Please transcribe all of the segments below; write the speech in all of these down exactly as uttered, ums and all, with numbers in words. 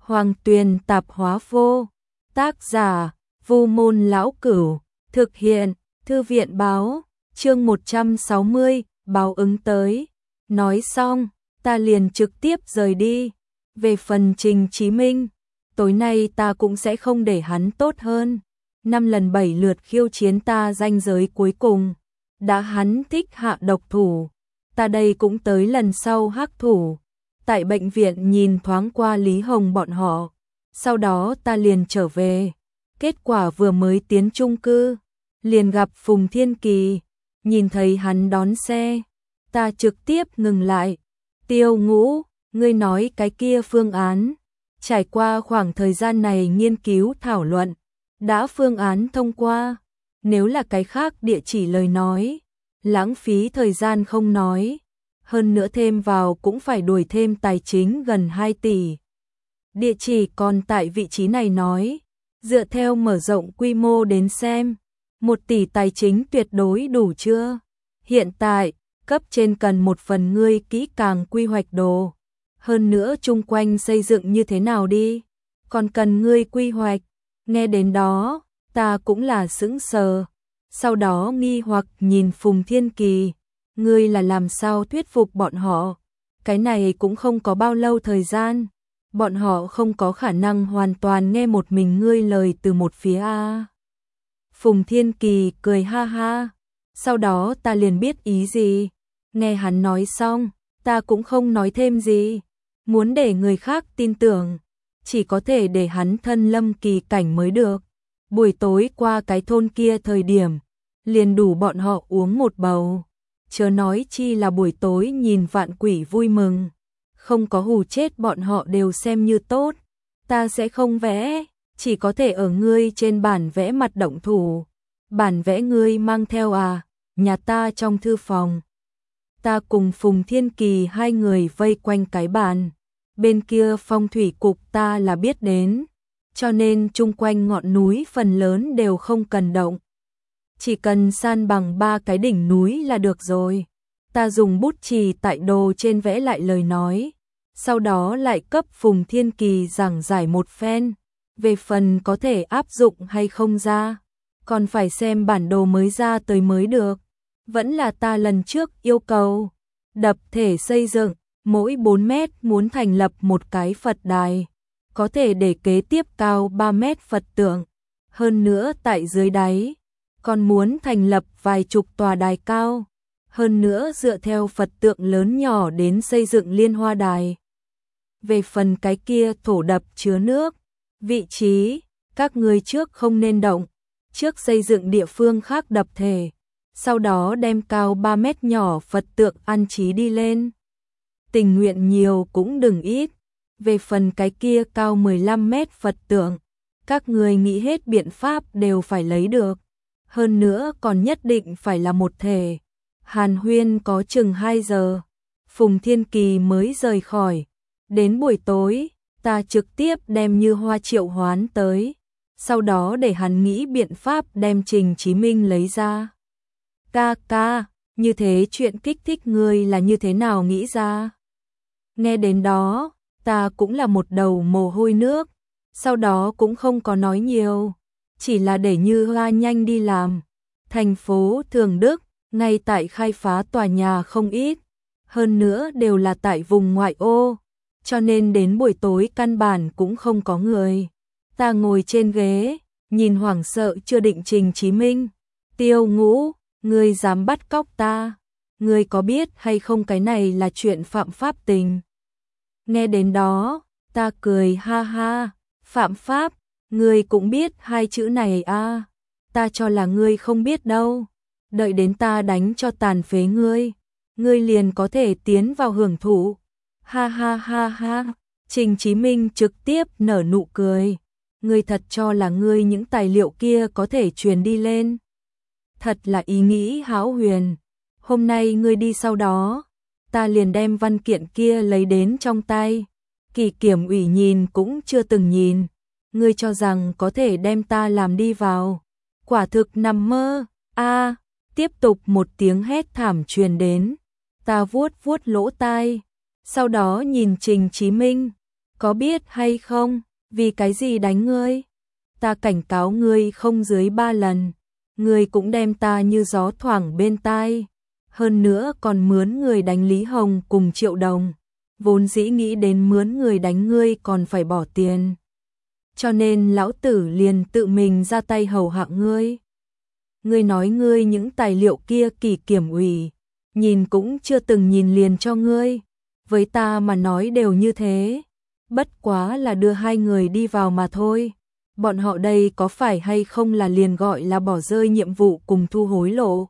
Hoàng Tuyền tạp hóa vô. Tác giả, Vu Môn Lão Cửu. Thực hiện, Thư viện Báo. Chương một trăm sáu mươi, báo ứng tới. Nói xong, ta liền trực tiếp rời đi. Về phần Trình Chí Minh, tối nay ta cũng sẽ không để hắn tốt hơn. Năm lần bảy lượt khiêu chiến ta ranh giới cuối cùng. Đã hắn thích hạ độc thủ. Ta đây cũng tới lần sau hắc thủ. Tại bệnh viện nhìn thoáng qua Lý Hồng bọn họ. Sau đó ta liền trở về. Kết quả vừa mới tiến chung cư, liền gặp Phùng Thiên Kỳ. Nhìn thấy hắn đón xe, ta trực tiếp ngừng lại. Tiêu Ngũ, ngươi nói cái kia phương án. Trải qua khoảng thời gian này nghiên cứu thảo luận, đã phương án thông qua. Nếu là cái khác địa chỉ lời nói, lãng phí thời gian không nói. Hơn nữa thêm vào cũng phải đuổi thêm tài chính gần hai tỷ. Địa chỉ còn tại vị trí này nói, dựa theo mở rộng quy mô đến xem, một tỷ tài chính tuyệt đối đủ chưa? Hiện tại, cấp trên cần một phần ngươi kỹ càng quy hoạch đồ. Hơn nữa chung quanh xây dựng như thế nào đi, còn cần ngươi quy hoạch. Nghe đến đó, ta cũng là sững sờ. Sau đó nghi hoặc nhìn Phùng Thiên Kỳ, ngươi là làm sao thuyết phục bọn họ? Cái này cũng không có bao lâu thời gian, bọn họ không có khả năng hoàn toàn nghe một mình ngươi lời từ một phía a. Phùng Thiên Kỳ cười ha ha, sau đó ta liền biết ý gì. Nghe hắn nói xong, ta cũng không nói thêm gì. Muốn để người khác tin tưởng, chỉ có thể để hắn thân lâm kỳ cảnh mới được. Buổi tối qua cái thôn kia thời điểm, liền đủ bọn họ uống một bầu. Chớ nói chi là buổi tối nhìn vạn quỷ vui mừng. Không có hù chết bọn họ đều xem như tốt. Ta sẽ không vẽ, chỉ có thể ở ngươi trên bản vẽ mặt động thủ. Bản vẽ ngươi mang theo à, nhà ta trong thư phòng. Ta cùng Phùng Thiên Kỳ hai người vây quanh cái bàn. Bên kia phong thủy cục ta là biết đến, cho nên chung quanh ngọn núi phần lớn đều không cần động. Chỉ cần san bằng ba cái đỉnh núi là được rồi. Ta dùng bút chì tại đồ trên vẽ lại lời nói, sau đó lại cấp Phùng Thiên Kỳ giảng giải một phen. Về phần có thể áp dụng hay không ra, còn phải xem bản đồ mới ra tới mới được. Vẫn là ta lần trước yêu cầu, đập thể xây dựng, mỗi bốn mét muốn thành lập một cái Phật đài, có thể để kế tiếp cao ba mét Phật tượng. Hơn nữa tại dưới đáy, còn muốn thành lập vài chục tòa đài cao. Hơn nữa dựa theo Phật tượng lớn nhỏ đến xây dựng liên hoa đài. Về phần cái kia thổ đập chứa nước, vị trí, các ngươi trước không nên động. Trước xây dựng địa phương khác đập thể, sau đó đem cao ba mét nhỏ Phật tượng an trí đi lên. Tình nguyện nhiều cũng đừng ít. Về phần cái kia cao mười lăm mét Phật tượng, các người nghĩ hết biện pháp đều phải lấy được. Hơn nữa còn nhất định phải là một thể. Hàn huyên có chừng hai giờ, Phùng Thiên Kỳ mới rời khỏi. Đến buổi tối, ta trực tiếp đem Như Hoa triệu hoán tới. Sau đó để hắn nghĩ biện pháp đem Trình Chí Minh lấy ra. Ca ca, như thế chuyện kích thích ngươi là như thế nào nghĩ ra? Nghe đến đó, ta cũng là một đầu mồ hôi nước. Sau đó cũng không có nói nhiều, chỉ là để Như Hoa nhanh đi làm. Thành phố Thường Đức, ngay tại khai phá tòa nhà không ít, hơn nữa đều là tại vùng ngoại ô, cho nên đến buổi tối căn bản cũng không có người. Ta ngồi trên ghế, nhìn hoảng sợ chưa định Trình Chí Minh. Tiêu Ngũ, ngươi dám bắt cóc ta, ngươi có biết hay không cái này là chuyện phạm pháp tình? Nghe đến đó, ta cười ha ha, phạm pháp, ngươi cũng biết hai chữ này à, ta cho là ngươi không biết đâu. Đợi đến ta đánh cho tàn phế ngươi, ngươi liền có thể tiến vào hưởng thụ. Ha ha ha ha, Trình Chí Minh trực tiếp nở nụ cười. Ngươi thật cho là ngươi những tài liệu kia có thể truyền đi lên? Thật là ý nghĩ hão huyền. Hôm nay ngươi đi sau đó, ta liền đem văn kiện kia lấy đến trong tay. Kỳ kiểm ủy nhìn cũng chưa từng nhìn. Ngươi cho rằng có thể đem ta làm đi vào? Quả thực nằm mơ. A, tiếp tục một tiếng hét thảm truyền đến. Ta vuốt vuốt lỗ tai, sau đó nhìn Trình Chí Minh. có biết hay không, vì cái gì đánh ngươi? Ta cảnh cáo ngươi không dưới ba lần, ngươi cũng đem ta như gió thoảng bên tai, hơn nữa còn mướn người đánh Lý Hồng cùng Triệu Đồng, vốn dĩ nghĩ đến mướn người đánh ngươi còn phải bỏ tiền. Cho nên lão tử liền tự mình ra tay hầu hạ ngươi. Ngươi nói ngươi những tài liệu kia kỳ kiểm ủy, nhìn cũng chưa từng nhìn liền cho ngươi, với ta mà nói đều như thế, bất quá là đưa hai người đi vào mà thôi. Bọn họ đây có phải hay không là liền gọi là bỏ rơi nhiệm vụ cùng thu hối lộ.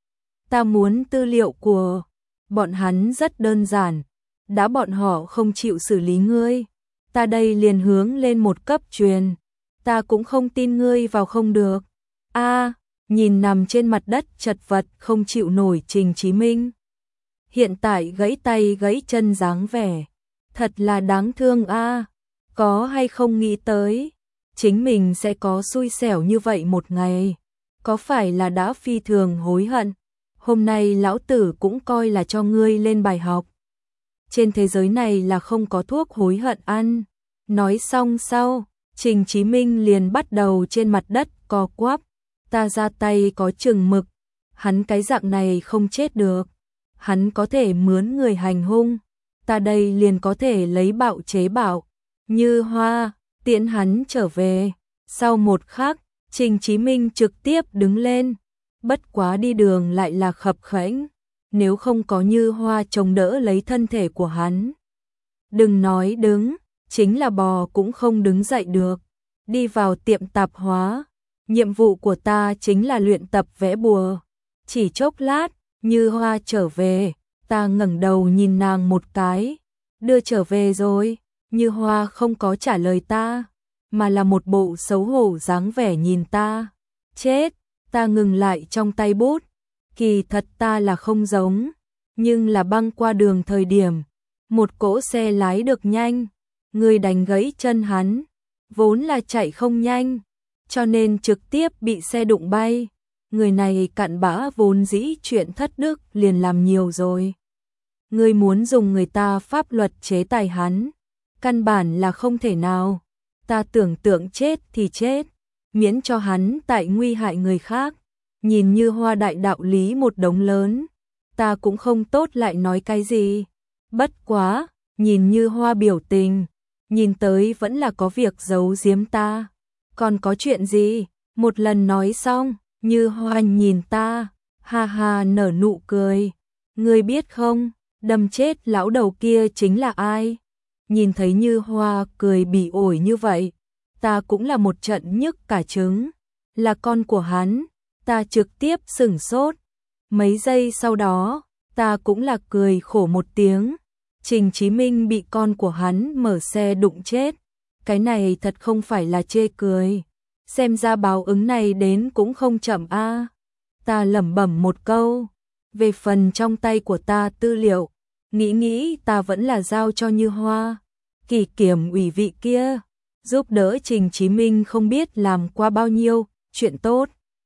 Ta muốn tư liệu của bọn hắn rất đơn giản, đã bọn họ không chịu xử lý ngươi, ta đây liền hướng lên một cấp truyền, ta cũng không tin ngươi vào không được. A, nhìn nằm trên mặt đất chật vật không chịu nổi Trình Chí Minh. Hiện tại gãy tay gãy chân dáng vẻ, thật là đáng thương a, có hay không nghĩ tới chính mình sẽ có xui xẻo như vậy một ngày, có phải là đã phi thường hối hận. Hôm nay lão tử cũng coi là cho ngươi lên bài học. Trên thế giới này là không có thuốc hối hận ăn. Nói xong sau, Trình Chí Minh liền bắt đầu trên mặt đất co quắp. Ta ra tay có chừng mực, hắn cái dạng này không chết được. Hắn có thể mướn người hành hung, ta đây liền có thể lấy bạo chế bạo. Như Hoa, tiễn hắn trở về. Sau một khắc, Trình Chí Minh trực tiếp đứng lên. Bất quá đi đường lại là khập khẽnh, nếu không có Như Hoa chống đỡ lấy thân thể của hắn. Đừng nói đứng, chính là bò cũng không đứng dậy được. Đi vào tiệm tạp hóa, nhiệm vụ của ta chính là luyện tập vẽ bùa. Chỉ chốc lát, Như Hoa trở về, ta ngẩng đầu nhìn nàng một cái. Đưa trở về rồi, Như Hoa không có trả lời ta, mà là một bộ xấu hổ dáng vẻ nhìn ta. Chết! Ta ngừng lại trong tay bút, kỳ thật ta là không giống, nhưng là băng qua đường thời điểm, một cỗ xe lái được nhanh, người đánh gãy chân hắn, vốn là chạy không nhanh, cho nên trực tiếp bị xe đụng bay. Người này cặn bã vốn dĩ chuyện thất đức liền làm nhiều rồi. Người muốn dùng người ta pháp luật chế tài hắn, căn bản là không thể nào. Ta tưởng tượng chết thì chết, miễn cho hắn tại nguy hại người khác. Nhìn Như Hoa đại đạo lý một đống lớn, ta cũng không tốt lại nói cái gì. Bất quá, nhìn Như Hoa biểu tình, nhìn tới vẫn là có việc giấu giếm ta. Còn có chuyện gì? Một lần nói xong, Như Hoa nhìn ta, ha ha nở nụ cười. Ngươi biết không, đâm chết lão đầu kia chính là ai? Nhìn thấy Như Hoa cười bỉ ổi như vậy, ta cũng là một trận nhức cả trứng. Là con của hắn, ta trực tiếp sửng sốt. Mấy giây sau đó, ta cũng là cười khổ một tiếng. Trình Chí Minh bị con của hắn mở xe đụng chết. Cái này thật không phải là chê cười. Xem ra báo ứng này đến cũng không chậm a. À. Ta lẩm bẩm một câu. Về phần trong tay của ta tư liệu, nghĩ nghĩ ta vẫn là giao cho Như Hoa. Kỷ kiểm ủy vị kia, giúp đỡ Trình Chí Minh không biết làm qua bao nhiêu chuyện tốt.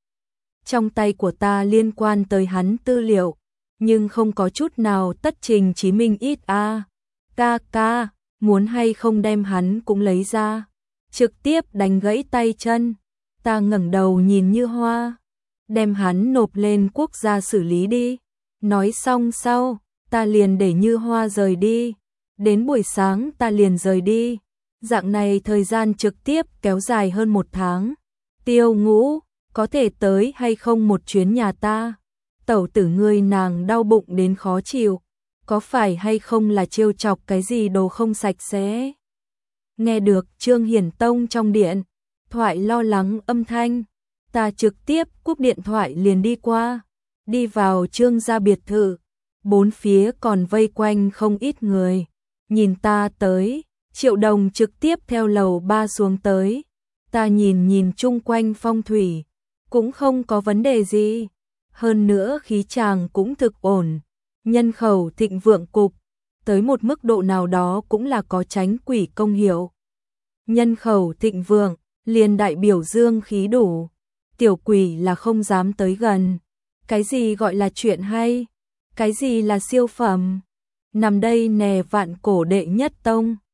Trong tay của ta liên quan tới hắn tư liệu, nhưng không có chút nào tất Trình Chí Minh ít a. À. Ca ca, muốn hay không đem hắn cũng lấy ra, trực tiếp đánh gãy tay chân. Ta ngẩng đầu nhìn Như Hoa, đem hắn nộp lên quốc gia xử lý đi. Nói xong sau, ta liền để Như Hoa rời đi. Đến buổi sáng ta liền rời đi. Dạng này thời gian trực tiếp kéo dài hơn một tháng. Tiêu Ngũ, có thể tới hay không một chuyến nhà ta? Tẩu tử ngươi nàng đau bụng đến khó chịu, có phải hay không là trêu chọc cái gì đồ không sạch sẽ? Nghe được Trương Hiển Tông trong điện thoại lo lắng âm thanh, ta trực tiếp cúp điện thoại liền đi qua, đi vào Trương gia biệt thự, bốn phía còn vây quanh không ít người. Nhìn ta tới, Triệu Đồng trực tiếp theo lầu ba xuống tới. Ta nhìn nhìn chung quanh phong thủy, cũng không có vấn đề gì. Hơn nữa khí chàng cũng thực ổn, nhân khẩu thịnh vượng cục, tới một mức độ nào đó cũng là có tránh quỷ công hiệu. Nhân khẩu thịnh vượng, liền đại biểu dương khí đủ, tiểu quỷ là không dám tới gần. Cái gì gọi là chuyện hay? Cái gì là siêu phẩm? Nằm đây nè vạn cổ đệ nhất tông.